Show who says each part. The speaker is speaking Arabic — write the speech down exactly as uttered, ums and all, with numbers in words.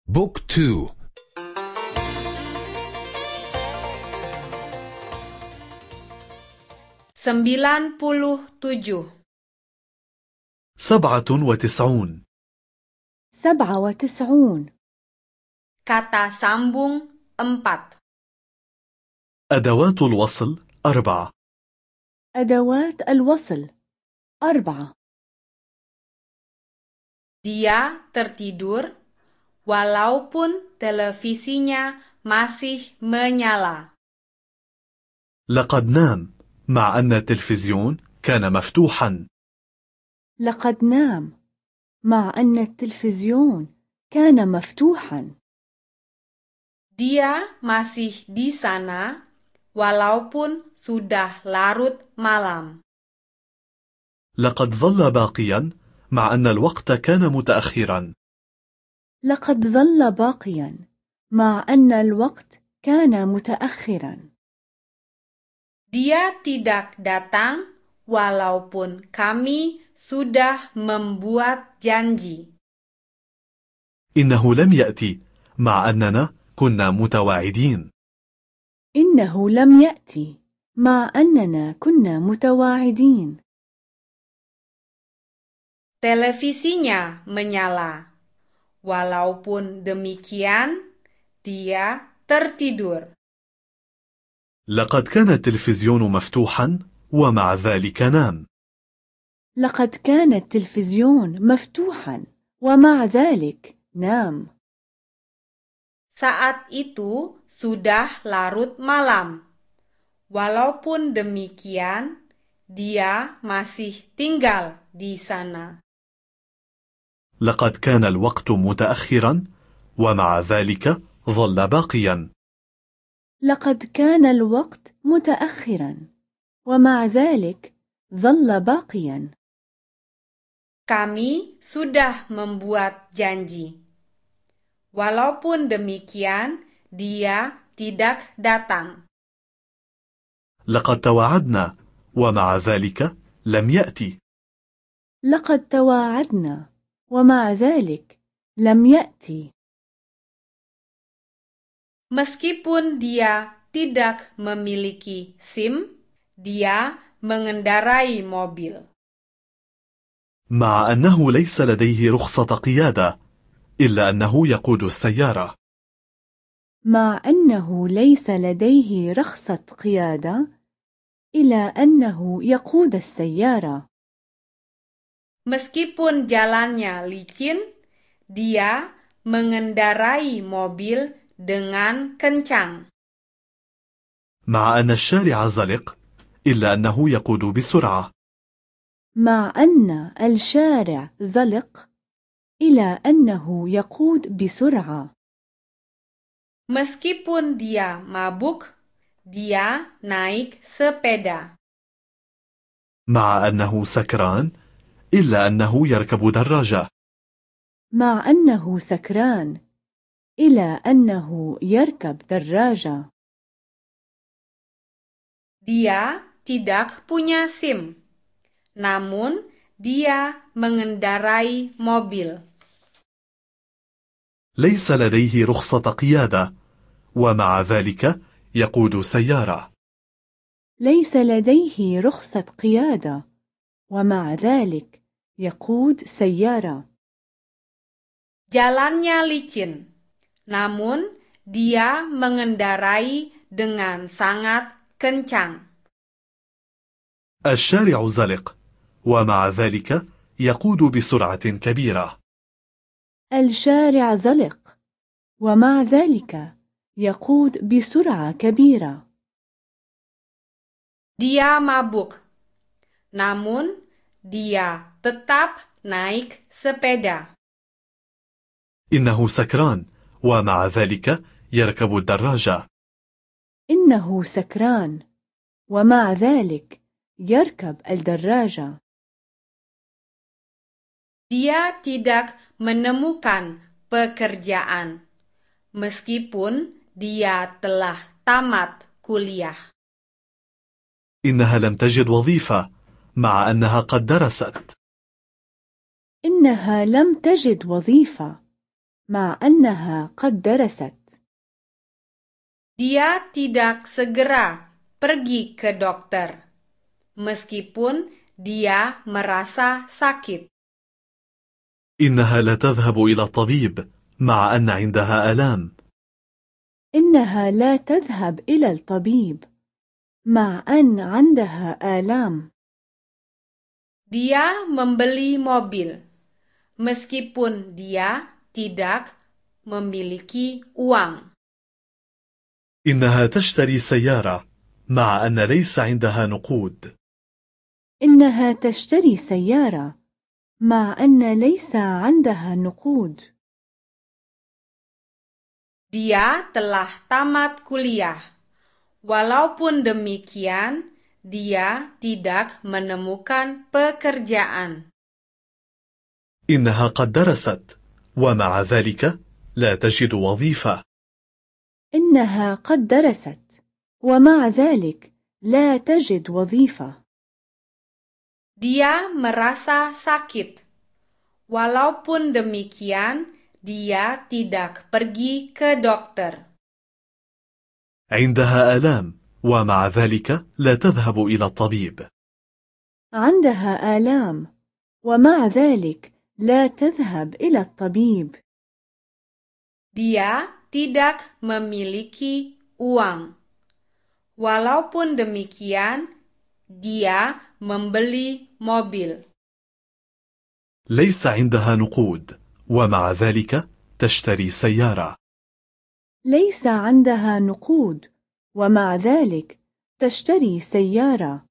Speaker 1: بوك تو.
Speaker 2: Sembilan puluh tujuh.
Speaker 3: سبعة وتسعون.
Speaker 4: سبعة وتسعون.
Speaker 2: Kata sambung empat.
Speaker 3: أدوات الوصل أربعة.
Speaker 4: أدوات الوصل أربعة.
Speaker 2: Dia tertidur walaupun televisinya masih menyala.
Speaker 3: لقد نام مع أن التلفزيون كان مفتوحا.
Speaker 4: لقد نام مع أن التلفزيون كان مفتوحا.
Speaker 2: Dia masih di sana walaupun sudah larut malam.
Speaker 3: لقد ظل باقيا مع أن الوقت كان متأخرا.
Speaker 4: لقد ظل باقيا مع أن الوقت كان متأخرا.
Speaker 2: Dia tidak datang walaupun kami sudah membuat janji.
Speaker 3: إنه لم يأتي مع أننا كنا متواعدين.
Speaker 4: إنه لم يأتي مع أننا كنا متواعدين.
Speaker 2: Televisinya menyala. Walaupun demikian, dia tertidur.
Speaker 3: لقد كان التلفزيون مفتوحا ومع ذلك نام.
Speaker 4: لقد كان التلفزيون مفتوحا ومع ذلك نام.
Speaker 2: Saat itu sudah larut malam. Walaupun demikian, dia masih tinggal di sana.
Speaker 3: لقد كان الوقت متأخرا ومع ذلك ظل باقيا.
Speaker 4: لقد كان الوقت متأخرا ومع ذلك ظل باقيا.
Speaker 2: Kami sudah membuat janji. Walaupun demikian, dia tidak datang.
Speaker 3: لقد تواعدنا ومع ذلك لم يأتي.
Speaker 4: لقد تواعدنا ومع ذلك لم يأتي.
Speaker 2: Meskipun dia tidak memiliki SIM, dia mengendarai mobil.
Speaker 3: مع أنه ليس لديه رخصة قيادة إلا أنه يقود السيارة.
Speaker 4: مع أنه ليس لديه رخصة قيادة إلى أنه يقود السيارة.
Speaker 2: Meskipun jalannya licin, dia mengendarai mobil dengan kencang.
Speaker 3: مع أن الشارع زلق إلا أنه يقود بسرعة.
Speaker 4: مع أن الشارع زلق إلى أنه يقود بسرعة.
Speaker 2: Meskipun dia mabuk, dia naik sepeda.
Speaker 3: مع أنه سكران إلا أنه يركب دراجة.
Speaker 4: مع أنه سكران إلى أنه يركب دراجة.
Speaker 2: Dia tidak punya SIM, namun dia mengendarai mobil.
Speaker 3: ليس لديه رخصة قيادة ومع ذلك يقود سيارة.
Speaker 4: ليس لديه رخصة قيادة ومع ذلك يقود سيارة.
Speaker 2: Jalannya licin, namun dia mengendarai dengan sangat kencang.
Speaker 3: الشارع زلق ومع ذلك يقود بسرعة كبيرة.
Speaker 4: الشارع زلق ومع ذلك يقود بسرعة كبيرة.
Speaker 2: Dia mabuk, namun dia tetap naik sepeda.
Speaker 3: إنه سكران ومع ذلك يركب الدراجة.
Speaker 4: إنه سكران ومع ذلك يركب الدراجة.
Speaker 2: Dia tidak menemukan pekerjaan, meskipun dia telah tamat kuliah.
Speaker 3: إنها لم تجد وظيفة مع أنها قد درست.
Speaker 4: إنها لم تجد وظيفة مع أنها قد درست.
Speaker 2: Dia tidak segera pergi ke dokter, meskipun dia merasa sakit.
Speaker 3: إنها لا تذهب إلى الطبيب مع أن عندها آلام.
Speaker 4: إنها لا تذهب إلى الطبيب مع أن عندها آلام.
Speaker 2: Dia membeli mobil, meskipun dia tidak memiliki uang.
Speaker 3: إنها تشتري سيارة مع أن ليس عندها نقود.
Speaker 4: إنها تشتري سيارة مع أن ليس عندها نقود.
Speaker 2: Dia telah tamat kuliah. Walaupun demikian, dia tidak menemukan pekerjaan.
Speaker 3: إنها قد درست ومع ذلك لا تجد وظيفة.
Speaker 4: إنها قد درست ومع ذلك لا تجد وظيفة.
Speaker 2: Dia merasa sakit. Walaupun demikian, dia tidak pergi ke dokter.
Speaker 3: عندها آلام ومع ذلك لا تذهب إلى الطبيب.
Speaker 4: عندها آلام ومع ذلك لا تذهب إلى الطبيب.
Speaker 2: Dia tidak memiliki uang. Walaupun demikian, dia membeli mobil.
Speaker 3: ليس عندها نقود ومع ذلك تشتري سيارة.
Speaker 4: ليس عندها نقود ومع ذلك تشتري سيارة.